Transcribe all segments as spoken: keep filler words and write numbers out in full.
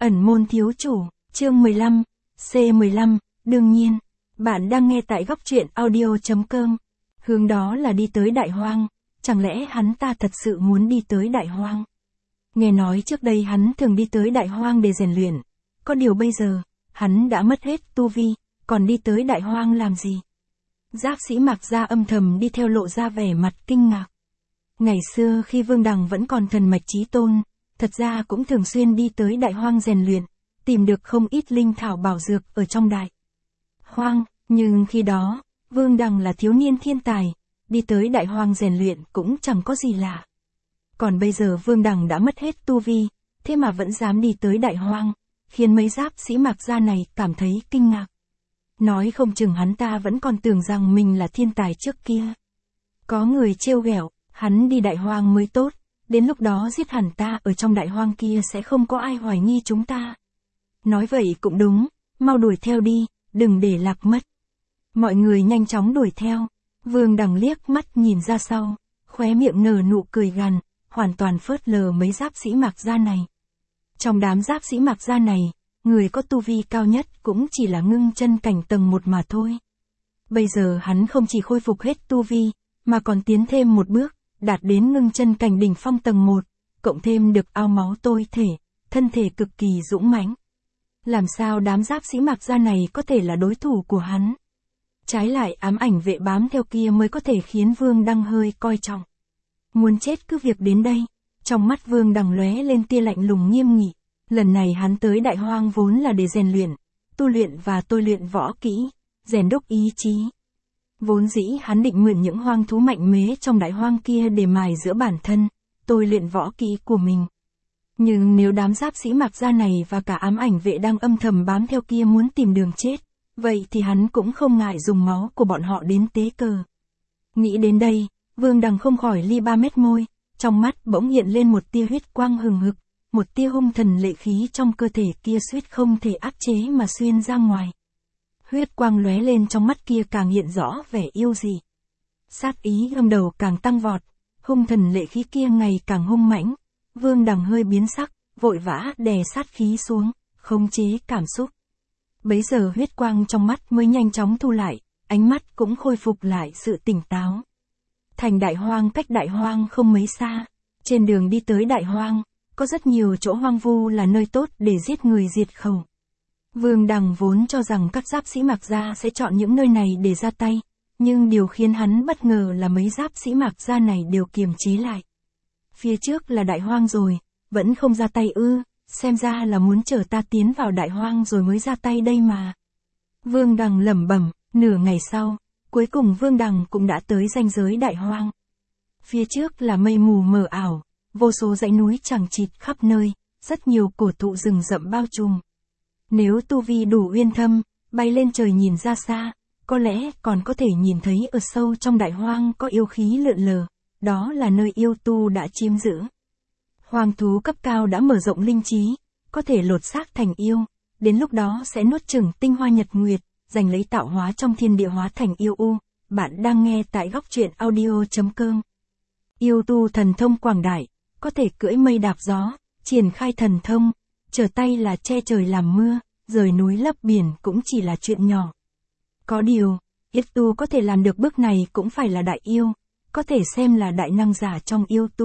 Ẩn môn thiếu chủ, chương mười lăm, C mười lăm, đương nhiên, bạn đang nghe tại góc truyện audio chấm com. Hướng đó là đi tới Đại Hoang, chẳng lẽ hắn ta thật sự muốn đi tới Đại Hoang? Nghe nói trước đây hắn thường đi tới Đại Hoang để rèn luyện, có điều bây giờ, hắn đã mất hết tu vi, còn đi tới Đại Hoang làm gì? Giáp sĩ Mạc Gia âm thầm đi theo lộ ra vẻ mặt kinh ngạc. Ngày xưa khi Vương Đằng vẫn còn thần mạch chí tôn, thật ra cũng thường xuyên đi tới Đại Hoang rèn luyện, tìm được không ít linh thảo bảo dược ở trong Đại Hoang, nhưng khi đó, Vương Đằng là thiếu niên thiên tài, đi tới Đại Hoang rèn luyện cũng chẳng có gì lạ. Còn bây giờ Vương Đằng đã mất hết tu vi, thế mà vẫn dám đi tới Đại Hoang, khiến mấy giáp sĩ Mạc Gia này cảm thấy kinh ngạc. Nói không chừng hắn ta vẫn còn tưởng rằng mình là thiên tài trước kia. Có người trêu ghẹo, hắn đi Đại Hoang mới tốt, đến lúc đó giết hẳn ta ở trong Đại Hoang kia sẽ không có ai hoài nghi chúng ta. Nói vậy cũng đúng, mau đuổi theo đi, đừng để lạc mất. Mọi người nhanh chóng đuổi theo, Vương Đằng liếc mắt nhìn ra sau, khóe miệng nở nụ cười gằn, hoàn toàn phớt lờ mấy giáp sĩ Mạc Gia này. Trong đám giáp sĩ Mạc Gia này, người có tu vi cao nhất cũng chỉ là ngưng chân cảnh tầng một mà thôi. Bây giờ hắn không chỉ khôi phục hết tu vi, mà còn tiến thêm một bước, đạt đến ngưng chân cảnh đỉnh phong tầng một, cộng thêm được ao máu tôi thể, thân thể cực kỳ dũng mãnh. Làm sao đám giáp sĩ Mạc Gia này có thể là đối thủ của hắn? Trái lại ám ảnh vệ bám theo kia mới có thể khiến Vương Đằng hơi coi trọng. Muốn chết cứ việc đến đây, trong mắt Vương Đằng lóe lên tia lạnh lùng nghiêm nghị. Lần này hắn tới Đại Hoang vốn là để rèn luyện, tu luyện và tôi luyện võ kỹ, rèn đúc ý chí. Vốn dĩ hắn định mượn những hoang thú mạnh mẽ trong Đại Hoang kia để mài giữa bản thân, tôi luyện võ kỹ của mình. Nhưng nếu đám giáp sĩ Mạc Gia này và cả ám ảnh vệ đang âm thầm bám theo kia muốn tìm đường chết, vậy thì hắn cũng không ngại dùng máu của bọn họ đến tế cờ. Nghĩ đến đây, Vương Đằng không khỏi li ba mét môi, trong mắt bỗng hiện lên một tia huyết quang hừng hực, một tia hung thần lệ khí trong cơ thể kia suýt không thể áp chế mà xuyên ra ngoài. Huyết quang lóe lên trong mắt kia càng hiện rõ vẻ yêu dị. Sát ý gầm đầu càng tăng vọt, hung thần lệ khí kia ngày càng hung mãnh. Vương Đằng hơi biến sắc, vội vã đè sát khí xuống, khống chế cảm xúc. Bấy giờ huyết quang trong mắt mới nhanh chóng thu lại, ánh mắt cũng khôi phục lại sự tỉnh táo. Thành Đại Hoang cách Đại Hoang không mấy xa, trên đường đi tới Đại Hoang, có rất nhiều chỗ hoang vu là nơi tốt để giết người diệt khẩu. Vương Đằng vốn cho rằng các giáp sĩ Mạc Gia sẽ chọn những nơi này để ra tay, nhưng điều khiến hắn bất ngờ là mấy giáp sĩ Mạc Gia này đều kiềm chế lại. Phía trước là Đại Hoang rồi, vẫn không ra tay ư, xem ra là muốn chờ ta tiến vào Đại Hoang rồi mới ra tay đây mà. Vương Đằng lẩm bẩm, nửa ngày sau, cuối cùng Vương Đằng cũng đã tới ranh giới Đại Hoang. Phía trước là mây mù mờ ảo, vô số dãy núi chằng chịt khắp nơi, rất nhiều cổ thụ rừng rậm bao trùm. Nếu tu vi đủ uyên thâm, bay lên trời nhìn ra xa, có lẽ còn có thể nhìn thấy ở sâu trong Đại Hoang có yêu khí lượn lờ, đó là nơi yêu tu đã chiếm giữ. Hoang thú cấp cao đã mở rộng linh trí, có thể lột xác thành yêu, đến lúc đó sẽ nuốt chửng tinh hoa nhật nguyệt, giành lấy tạo hóa trong thiên địa hóa thành yêu u. Bạn đang nghe tại góc truyện audio chấm com. Yêu tu thần thông quảng đại, có thể cưỡi mây đạp gió, triển khai thần thông, trở tay là che trời làm mưa, rời núi lấp biển cũng chỉ là chuyện nhỏ. Có điều, yêu tu có thể làm được bước này cũng phải là đại yêu, có thể xem là đại năng giả trong yêu tu.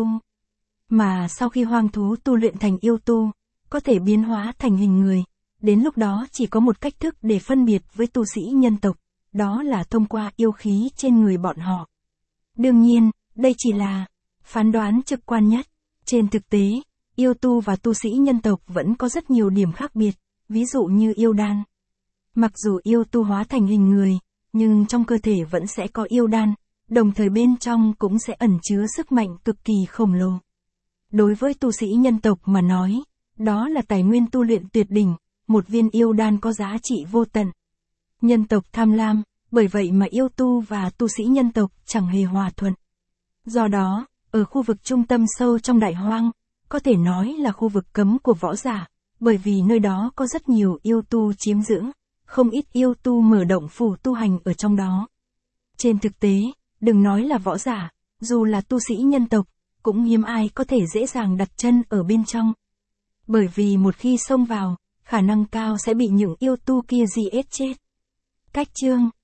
Mà sau khi hoang thú tu luyện thành yêu tu, có thể biến hóa thành hình người, đến lúc đó chỉ có một cách thức để phân biệt với tu sĩ nhân tộc, đó là thông qua yêu khí trên người bọn họ. Đương nhiên, đây chỉ là phán đoán trực quan nhất. Trên thực tế, yêu tu và tu sĩ nhân tộc vẫn có rất nhiều điểm khác biệt, ví dụ như yêu đan. Mặc dù yêu tu hóa thành hình người, nhưng trong cơ thể vẫn sẽ có yêu đan, đồng thời bên trong cũng sẽ ẩn chứa sức mạnh cực kỳ khổng lồ. Đối với tu sĩ nhân tộc mà nói, đó là tài nguyên tu luyện tuyệt đỉnh, một viên yêu đan có giá trị vô tận. Nhân tộc tham lam, bởi vậy mà yêu tu và tu sĩ nhân tộc chẳng hề hòa thuận. Do đó, ở khu vực trung tâm sâu trong Đại Hoang, có thể nói là khu vực cấm của võ giả, bởi vì nơi đó có rất nhiều yêu tu chiếm giữ, không ít yêu tu mở động phủ tu hành ở trong đó. Trên thực tế, đừng nói là võ giả, dù là tu sĩ nhân tộc, cũng hiếm ai có thể dễ dàng đặt chân ở bên trong. Bởi vì một khi xông vào, khả năng cao sẽ bị những yêu tu kia giết chết. Cách chương